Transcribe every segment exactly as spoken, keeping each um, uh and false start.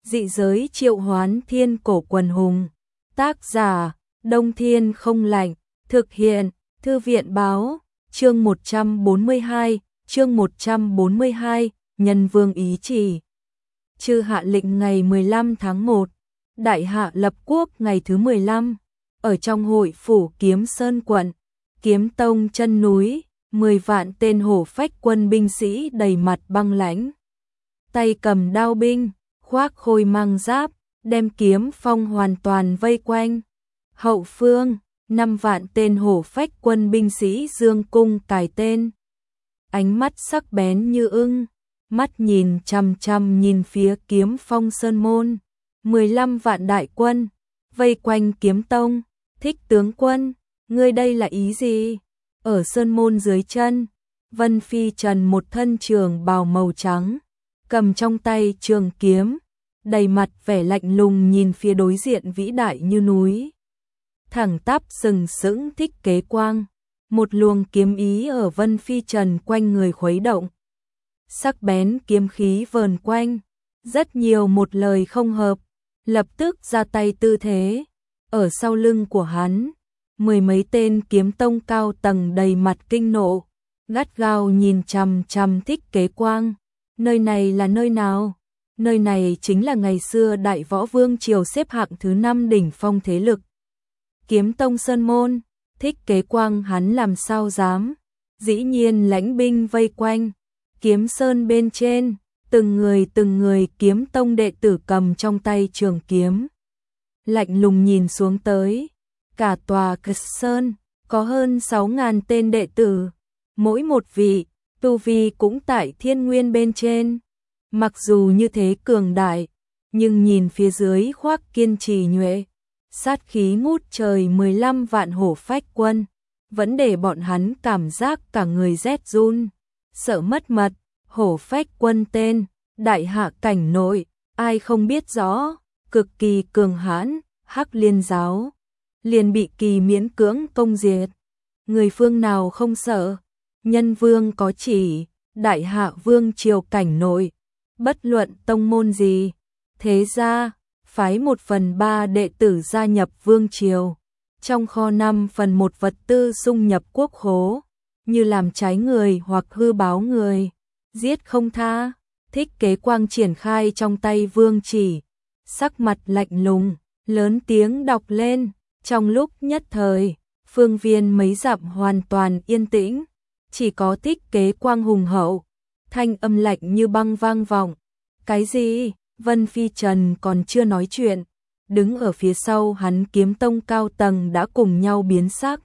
Dị giới triệu hoán thiên cổ quần hùng. Tác giả, Đông Thiên Không Lạnh. Thực hiện, Thư viện Báo. Chương một trăm bốn mươi hai, chương một trăm bốn mươi hai, Nhân Vương ý chỉ. Chư hạ lệnh ngày mười lăm tháng một, đại hạ lập quốc ngày thứ mười lăm, ở trong hội phủ Kiếm Sơn quận, Kiếm Tông chân núi, mười vạn tên hổ phách quân binh sĩ đầy mặt băng lãnh. Tay cầm đao binh, khoác khôi mang giáp, đem Kiếm Phong hoàn toàn vây quanh. Hậu phương, năm vạn tên hổ phách quân binh sĩ dương cung cài tên. Ánh mắt sắc bén như ưng, mắt nhìn chằm chằm nhìn phía Kiếm Phong sơn môn. mười lăm vạn đại quân, vây quanh Kiếm Tông. Thích tướng quân, ngươi đây là ý gì? Ở sơn môn dưới chân, Vân Phi Trần một thân trường bào màu trắng, cầm trong tay trường kiếm, đầy mặt vẻ lạnh lùng nhìn phía đối diện vĩ đại như núi. Thẳng tắp sừng sững Thích Kế Quang, một luồng kiếm ý ở Vân Phi Trần quanh người khuấy động. Sắc bén kiếm khí vờn quanh, rất nhiều một lời không hợp, lập tức ra tay tư thế. Ở sau lưng của hắn, mười mấy tên kiếm tông cao tầng đầy mặt kinh nộ, gắt gao nhìn chằm chằm Thích Kế Quang. Nơi này là nơi nào? Nơi này chính là ngày xưa Đại Võ Vương triều xếp hạng thứ năm đỉnh phong thế lực. Kiếm Tông sơn môn. Thích Kế Quang hắn làm sao dám? Dĩ nhiên lãnh binh vây quanh Kiếm Sơn bên trên, từng người từng người kiếm tông đệ tử cầm trong tay trường kiếm, lạnh lùng nhìn xuống tới. Cả tòa Cực Sơn có hơn sáu ngàn tên đệ tử, mỗi một vị tu vi cũng tại thiên nguyên bên trên. Mặc dù như thế cường đại, nhưng nhìn phía dưới khoác kiên trì nhuệ, sát khí ngút trời mười lăm vạn hổ phách quân, vẫn để bọn hắn cảm giác cả người rét run, sợ mất mật. Hổ phách quân tên, đại hạ cảnh nội, ai không biết rõ, cực kỳ cường hãn. Hắc Liên giáo liền bị kỳ miễn cưỡng công diệt. Người phương nào không sợ? Nhân vương có chỉ, đại hạ vương triều cảnh nội, bất luận tông môn gì, thế ra phái một phần ba đệ tử gia nhập vương triều, trong kho năm phần một vật tư xung nhập quốc khố, như làm trái người hoặc hư báo người, giết không tha. Thích Kế Quang triển khai trong tay vương chỉ, sắc mặt lạnh lùng, lớn tiếng đọc lên. Trong lúc nhất thời, phương viên mấy dặm hoàn toàn yên tĩnh, chỉ có Thích Kế Quang hùng hậu, thanh âm lạnh như băng vang vọng. Cái gì? Vân Phi Trần còn chưa nói chuyện, đứng ở phía sau hắn kiếm tông cao tầng đã cùng nhau biến sắc.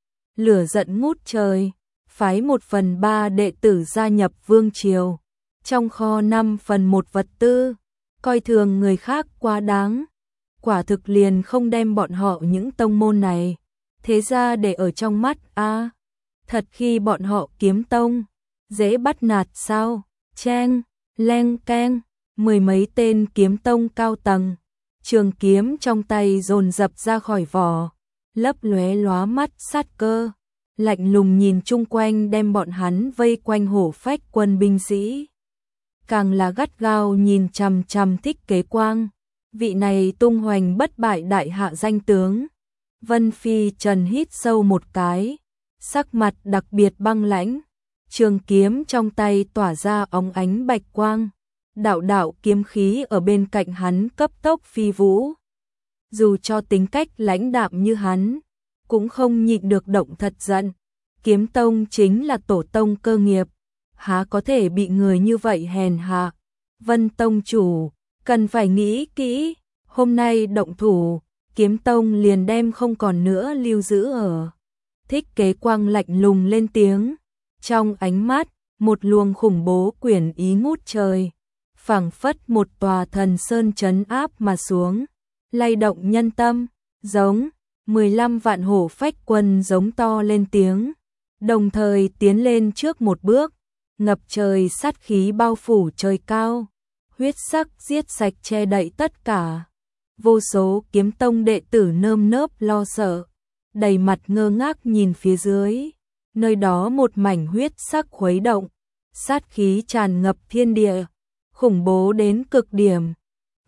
Lửa giận ngút trời, phái một phần ba đệ tử gia nhập vương triều, trong kho năm phần một vật tư, coi thường người khác quá đáng. Quả thực liền không đem bọn họ những tông môn này thế ra để ở trong mắt a. À, thật khi bọn họ kiếm tông dễ bắt nạt sao? Cheng, leng keng, mười mấy tên kiếm tông cao tầng, trường kiếm trong tay dồn dập ra khỏi vỏ, lấp lóe lóa mắt sát cơ, lạnh lùng nhìn chung quanh đem bọn hắn vây quanh hổ phách quân binh sĩ. Càng là gắt gao nhìn chằm chằm Thích Kế Quang, vị này tung hoành bất bại đại hạ danh tướng. Vân Phi Trần hít sâu một cái, sắc mặt đặc biệt băng lãnh, trường kiếm trong tay tỏa ra óng ánh bạch quang, đạo đạo kiếm khí ở bên cạnh hắn cấp tốc phi vũ. Dù cho tính cách lãnh đạm như hắn, cũng không nhịn được động thật giận. Kiếm tông chính là tổ tông cơ nghiệp, há có thể bị người như vậy hèn hạ. Vân tông chủ cần phải nghĩ kỹ, hôm nay động thủ, kiếm tông liền đem không còn nữa lưu giữ ở. Thích Kế Quang lạnh lùng lên tiếng, trong ánh mắt một luồng khủng bố quyển ý ngút trời, phảng phất một tòa thần sơn trấn áp mà xuống, lay động nhân tâm. Giống, mười lăm vạn hổ phách quân giống to lên tiếng, đồng thời tiến lên trước một bước, ngập trời sát khí bao phủ trời cao, huyết sắc giết sạch che đậy tất cả. Vô số kiếm tông đệ tử nơm nớp lo sợ, đầy mặt ngơ ngác nhìn phía dưới, nơi đó một mảnh huyết sắc khuấy động, sát khí tràn ngập thiên địa, khủng bố đến cực điểm.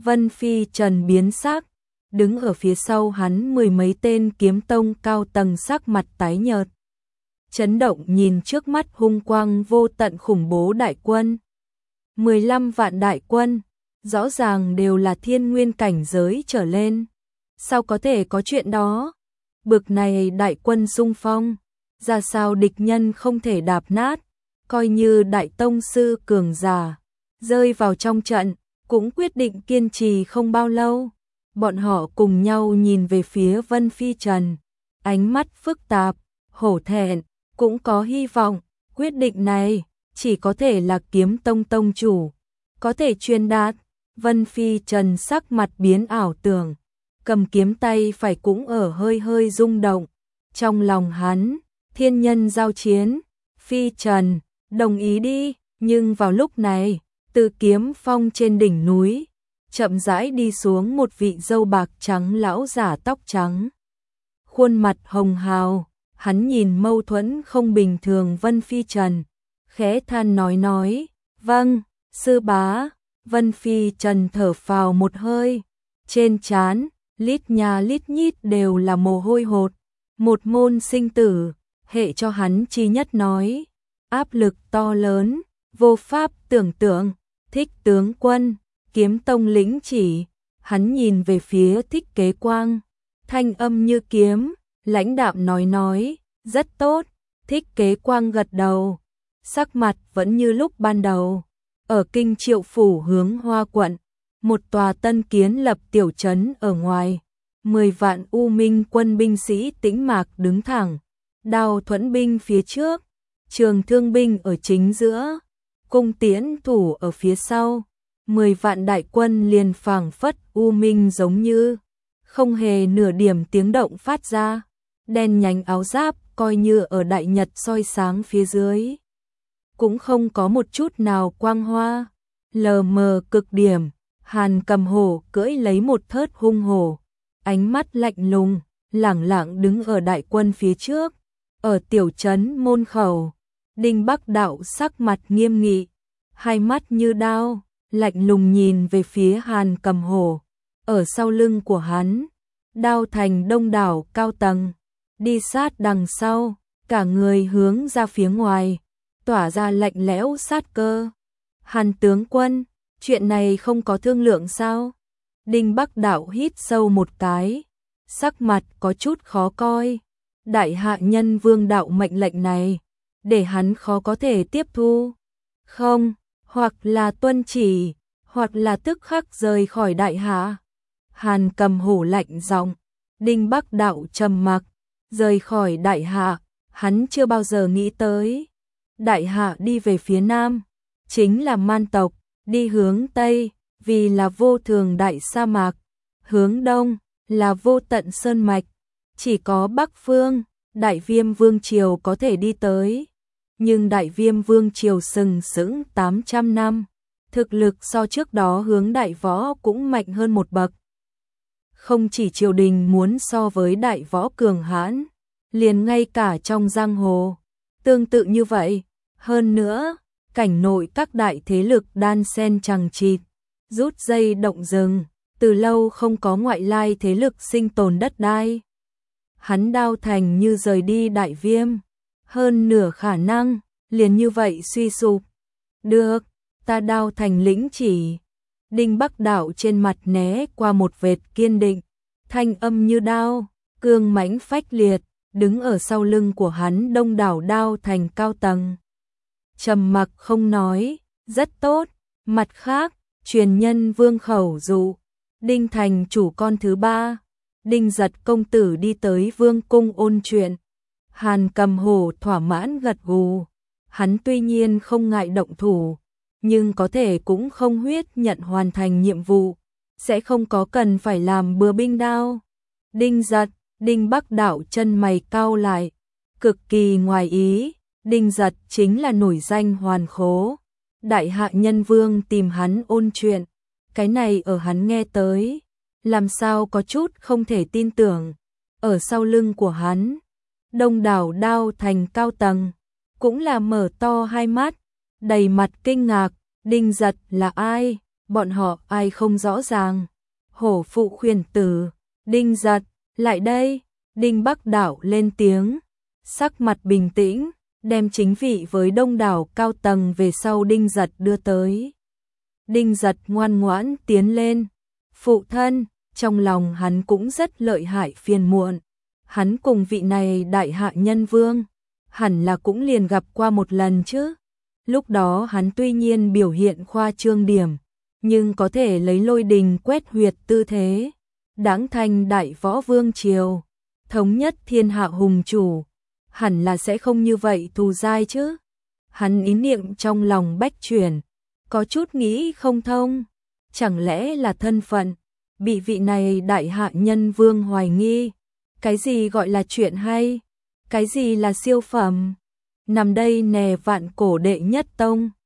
Vân Phi Trần biến sắc, đứng ở phía sau hắn mười mấy tên kiếm tông cao tầng sắc mặt tái nhợt. Chấn động nhìn trước mắt hung quang vô tận khủng bố đại quân. mười lăm vạn đại quân, rõ ràng đều là thiên nguyên cảnh giới trở lên. Sao có thể có chuyện đó? Bực này đại quân xung phong, ra sao địch nhân không thể đạp nát, coi như đại tông sư cường giả, rơi vào trong trận, cũng quyết định kiên trì không bao lâu. Bọn họ cùng nhau nhìn về phía Vân Phi Trần, ánh mắt phức tạp, hổ thẹn, cũng có hy vọng, quyết định này chỉ có thể là kiếm tông tông chủ, có thể truyền đạt. Vân Phi Trần sắc mặt biến ảo tưởng, cầm kiếm tay phải cũng ở hơi hơi rung động. Trong lòng hắn, thiên nhân giao chiến, Phi Trần, đồng ý đi, nhưng vào lúc này, từ kiếm phong trên đỉnh núi, chậm rãi đi xuống một vị râu bạc trắng lão giả tóc trắng. Khuôn mặt hồng hào, hắn nhìn mâu thuẫn không bình thường Vân Phi Trần, khẽ than nói nói, vâng, sư bá. Vân Phi Trần thở phào một hơi, trên trán, lít nhà lít nhít đều là mồ hôi hột, một môn sinh tử, hệ cho hắn chi nhất nói, áp lực to lớn, vô pháp tưởng tượng. Thích tướng quân, kiếm tông lĩnh chỉ, hắn nhìn về phía Thích Kế Quang, thanh âm như kiếm, lãnh đạm nói nói, rất tốt. Thích Kế Quang gật đầu, sắc mặt vẫn như lúc ban đầu. Ở Kinh Triệu Phủ hướng Hoa quận, một tòa tân kiến lập tiểu trấn ở ngoài, mười vạn U Minh quân binh sĩ tĩnh mạc đứng thẳng, đao thuẫn binh phía trước, trường thương binh ở chính giữa, cung tiễn thủ ở phía sau, mười vạn đại quân liền phảng phất U Minh giống như không hề nửa điểm tiếng động phát ra, đen nhánh áo giáp coi như ở đại nhật soi sáng phía dưới, cũng không có một chút nào quang hoa, lờ mờ cực điểm. Hàn Cầm Hổ cưỡi lấy một thớt hung hổ, ánh mắt lạnh lùng, lẳng lặng đứng ở đại quân phía trước. Ở tiểu trấn môn khẩu, Đinh Bắc Đạo sắc mặt nghiêm nghị, hai mắt như đao, lạnh lùng nhìn về phía Hàn Cầm Hổ. Ở sau lưng của hắn, Đao Thành đông đảo cao tầng, đi sát đằng sau, cả người hướng ra phía ngoài, tỏa ra lạnh lẽo sát cơ. Hàn tướng quân, chuyện này không có thương lượng sao? Đinh Bắc Đạo hít sâu một cái, sắc mặt có chút khó coi. Đại hạ nhân vương đạo mệnh lệnh này, để hắn khó có thể tiếp thu. Không, hoặc là tuân chỉ, hoặc là tức khắc rời khỏi đại hạ. Hàn Cầm Hổ lạnh giọng, Đinh Bắc Đạo trầm mặc, rời khỏi đại hạ, hắn chưa bao giờ nghĩ tới. Đại hạ đi về phía nam, chính là man tộc, đi hướng tây, vì là vô thường đại sa mạc, hướng đông, là vô tận sơn mạch, chỉ có Bắc phương, Đại Viêm Vương Triều có thể đi tới. Nhưng Đại Viêm Vương Triều sừng sững tám trăm năm, thực lực so trước đó hướng đại võ cũng mạnh hơn một bậc. Không chỉ triều đình muốn so với đại võ cường hãn, liền ngay cả trong giang hồ, tương tự như vậy. Hơn nữa, cảnh nội các đại thế lực đan xen chằng chịt, rút dây động rừng, từ lâu không có ngoại lai thế lực sinh tồn đất đai. Hắn Đao Thành như rời đi Đại Viêm, hơn nửa khả năng, liền như vậy suy sụp. Được, ta Đao Thành lĩnh chỉ. Đinh Bắc Đạo trên mặt né qua một vệt kiên định, thanh âm như đao, cương mãnh phách liệt, đứng ở sau lưng của hắn đông đảo Đao Thành cao tầng. Trầm mặc không nói, rất tốt. Mặt khác, truyền nhân vương khẩu dụ, Đinh Thành chủ con thứ ba, Đinh Giật công tử đi tới vương cung ôn chuyện. Hàn Cầm Hổ thỏa mãn gật gù, hắn tuy nhiên không ngại động thủ, nhưng có thể cũng không huyết nhận hoàn thành nhiệm vụ, sẽ không có cần phải làm bừa binh đao. Đinh Giật, Đinh Bắc Đạo chân mày cau lại, cực kỳ ngoài ý. Đinh Giật chính là nổi danh hoàn khố, đại hạ nhân vương tìm hắn ôn chuyện, cái này ở hắn nghe tới, làm sao có chút không thể tin tưởng. Ở sau lưng của hắn, đông đảo Đao Thành cao tầng, cũng là mở to hai mắt, đầy mặt kinh ngạc. Đinh Giật là ai? bọn họ ai không rõ ràng. Hổ phụ khuyên tử, Đinh Giật, lại đây, Đinh Bắc Đảo lên tiếng, sắc mặt bình tĩnh, đem chính vị với đông đảo cao tầng về sau Đinh Giật đưa tới. Đinh Giật ngoan ngoãn tiến lên, phụ thân, trong lòng hắn cũng rất lợi hại phiền muộn. Hắn cùng vị này đại hạ nhân vương, hẳn là cũng liền gặp qua một lần chứ. Lúc đó hắn tuy nhiên biểu hiện khoa trương điểm, nhưng có thể lấy lôi đình quét huyệt tư thế, đáng thành đại võ vương triều, thống nhất thiên hạ hùng chủ, hẳn là sẽ không như vậy thù dai chứ. Hắn ý niệm trong lòng bách chuyển, có chút nghĩ không thông, chẳng lẽ là thân phận, bị vị này đại hạ nhân vương hoài nghi. Cái gì gọi là chuyện hay, cái gì là siêu phẩm, nằm đây nè vạn cổ đệ nhất tông.